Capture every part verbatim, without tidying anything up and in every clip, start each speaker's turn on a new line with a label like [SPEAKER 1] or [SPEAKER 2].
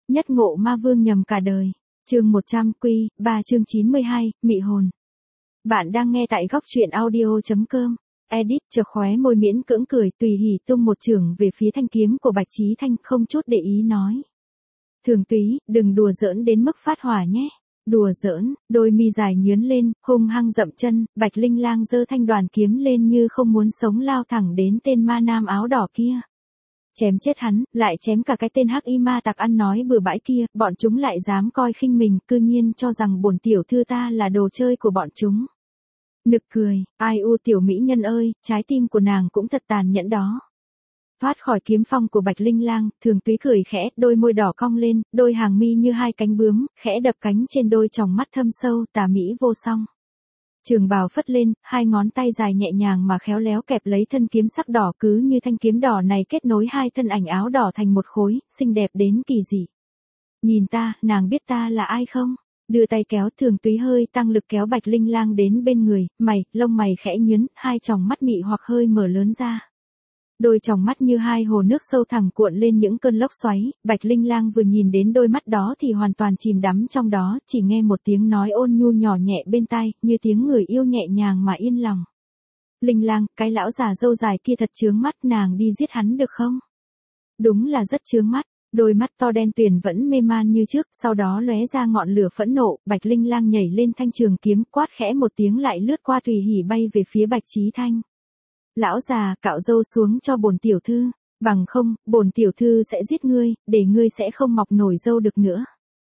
[SPEAKER 1] Nhất ngộ ma vương nhầm cả đời. Chương một trăm quy, ba chương chín mươi hai, mị hồn. Bạn đang nghe tại góc truyện audio chấm com. Edit chợt khóe môi miễn cưỡng cười, tùy hỉ tung một chưởng về phía thanh kiếm của Bạch Chí Thanh, không chút để ý nói. Thường Túy, đừng đùa giỡn đến mức phát hỏa nhé. Đùa giỡn, đôi mi dài nhướn lên, hung hăng dậm chân, Bạch Linh Lang giơ thanh đoàn kiếm lên như không muốn sống lao thẳng đến tên ma nam áo đỏ kia. Chém chết hắn, lại chém cả cái tên hắc y ma tặc ăn nói bừa bãi kia, bọn chúng lại dám coi khinh mình, cư nhiên cho rằng bổn tiểu thư ta là đồ chơi của bọn chúng. Nực cười, ai u tiểu mỹ nhân ơi, trái tim của nàng cũng thật tàn nhẫn đó. Thoát khỏi kiếm phong của Bạch Linh Lang, Thường Túy cười khẽ, đôi môi đỏ cong lên, đôi hàng mi như hai cánh bướm, khẽ đập cánh trên đôi tròng mắt thâm sâu, tà mỹ vô song. Trường bào phất lên, hai ngón tay dài nhẹ nhàng mà khéo léo kẹp lấy thân kiếm sắc đỏ, cứ như thanh kiếm đỏ này kết nối hai thân ảnh áo đỏ thành một khối, xinh đẹp đến kỳ dị. Nhìn ta, nàng biết ta là ai không? Đưa tay kéo, Thường Túy hơi tăng lực kéo Bạch Linh Lang đến bên người, mày, lông mày khẽ nhướn, hai tròng mắt mị hoặc hơi mở lớn ra. Đôi tròng mắt như hai hồ nước sâu thẳm cuộn lên những cơn lốc xoáy, Bạch Linh Lang vừa nhìn đến đôi mắt đó thì hoàn toàn chìm đắm trong đó, chỉ nghe một tiếng nói ôn nhu nhỏ nhẹ bên tai, như tiếng người yêu nhẹ nhàng mà yên lòng. Linh Lang, cái lão già râu dài kia thật chướng mắt, nàng đi giết hắn được không? Đúng là rất chướng mắt, đôi mắt to đen tuyền vẫn mê man như trước, sau đó lóe ra ngọn lửa phẫn nộ, Bạch Linh Lang nhảy lên thanh trường kiếm, quát khẽ một tiếng lại lướt qua tùy hỉ bay về phía Bạch Chí Thanh. Lão già, cạo râu xuống cho bổn tiểu thư, bằng không, bổn tiểu thư sẽ giết ngươi, để ngươi sẽ không mọc nổi râu được nữa.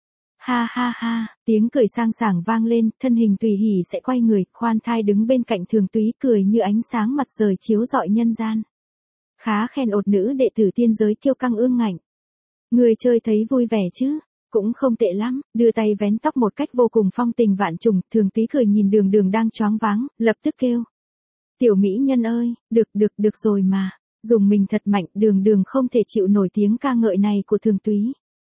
[SPEAKER 1] Ha ha ha, tiếng cười sang sảng vang lên, thân hình tùy hỉ sẽ quay người, khoan thai đứng bên cạnh Thường Túy cười như ánh sáng mặt trời chiếu rọi nhân gian. Khá khen ột nữ đệ tử tiên giới kiêu căng ương ngạnh. Ngươi chơi thấy vui vẻ chứ? Cũng không tệ lắm, đưa tay vén tóc một cách vô cùng phong tình vạn trùng, Thường Túy cười nhìn Đường Đường đang choáng váng, lập tức kêu. Tiểu mỹ nhân ơi, được được được rồi mà, dùng mình thật mạnh, Đường Đường không thể chịu nổi tiếng ca ngợi này của Thường Túy.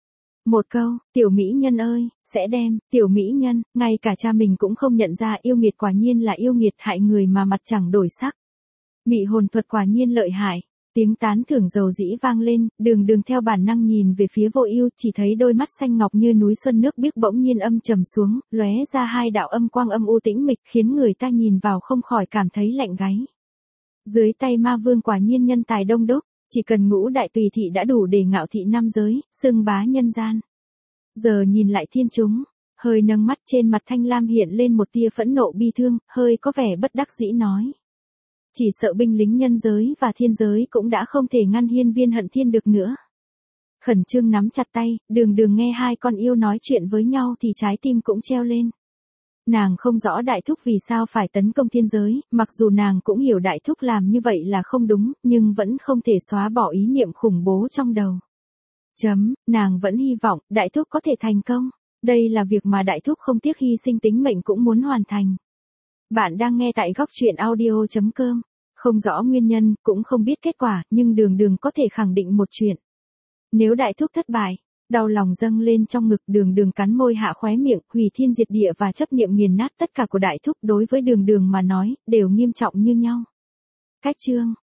[SPEAKER 1] Một câu, tiểu mỹ nhân ơi, sẽ đem, tiểu mỹ nhân, ngay cả cha mình cũng không nhận ra, yêu nghiệt quả nhiên là yêu nghiệt, hại người mà mặt chẳng đổi sắc. Mị hồn thuật quả nhiên lợi hại. Tiếng tán thưởng dầu dĩ vang lên, Đường Đường theo bản năng nhìn về phía Vô Ưu, chỉ thấy đôi mắt xanh ngọc như núi xuân nước biếc bỗng nhiên âm trầm xuống, lóe ra hai đạo âm quang âm u tĩnh mịch, khiến người ta nhìn vào không khỏi cảm thấy lạnh gáy. Dưới tay ma vương quả nhiên nhân tài đông đúc, chỉ cần ngũ đại tùy thị đã đủ để ngạo thị nam giới, xưng bá nhân gian. Giờ nhìn lại thiên chúng, hơi nâng mắt, trên mặt Thanh Lam hiện lên một tia phẫn nộ bi thương, hơi có vẻ bất đắc dĩ nói. Chỉ sợ binh lính nhân giới và thiên giới cũng đã không thể ngăn hiên viên hận thiên được nữa. Khẩn trương nắm chặt tay, Đường Đường nghe hai con yêu nói chuyện với nhau thì trái tim cũng treo lên. Nàng không rõ Đại Thúc vì sao phải tấn công thiên giới, mặc dù nàng cũng hiểu Đại Thúc làm như vậy là không đúng, nhưng vẫn không thể xóa bỏ ý niệm khủng bố trong đầu. Chấm, nàng vẫn hy vọng Đại Thúc có thể thành công. Đây là việc mà Đại Thúc không tiếc hy sinh tính mệnh cũng muốn hoàn thành. Bạn đang nghe tại góc truyện audio chấm com. Không rõ nguyên nhân, cũng không biết kết quả, nhưng Đường Đường có thể khẳng định một chuyện. Nếu Đại Thúc thất bại, đau lòng dâng lên trong ngực, Đường Đường cắn môi hạ khóe miệng, hủy thiên diệt địa và chấp niệm nghiền nát tất cả của Đại Thúc đối với Đường Đường mà nói, đều nghiêm trọng như nhau. Cách chương,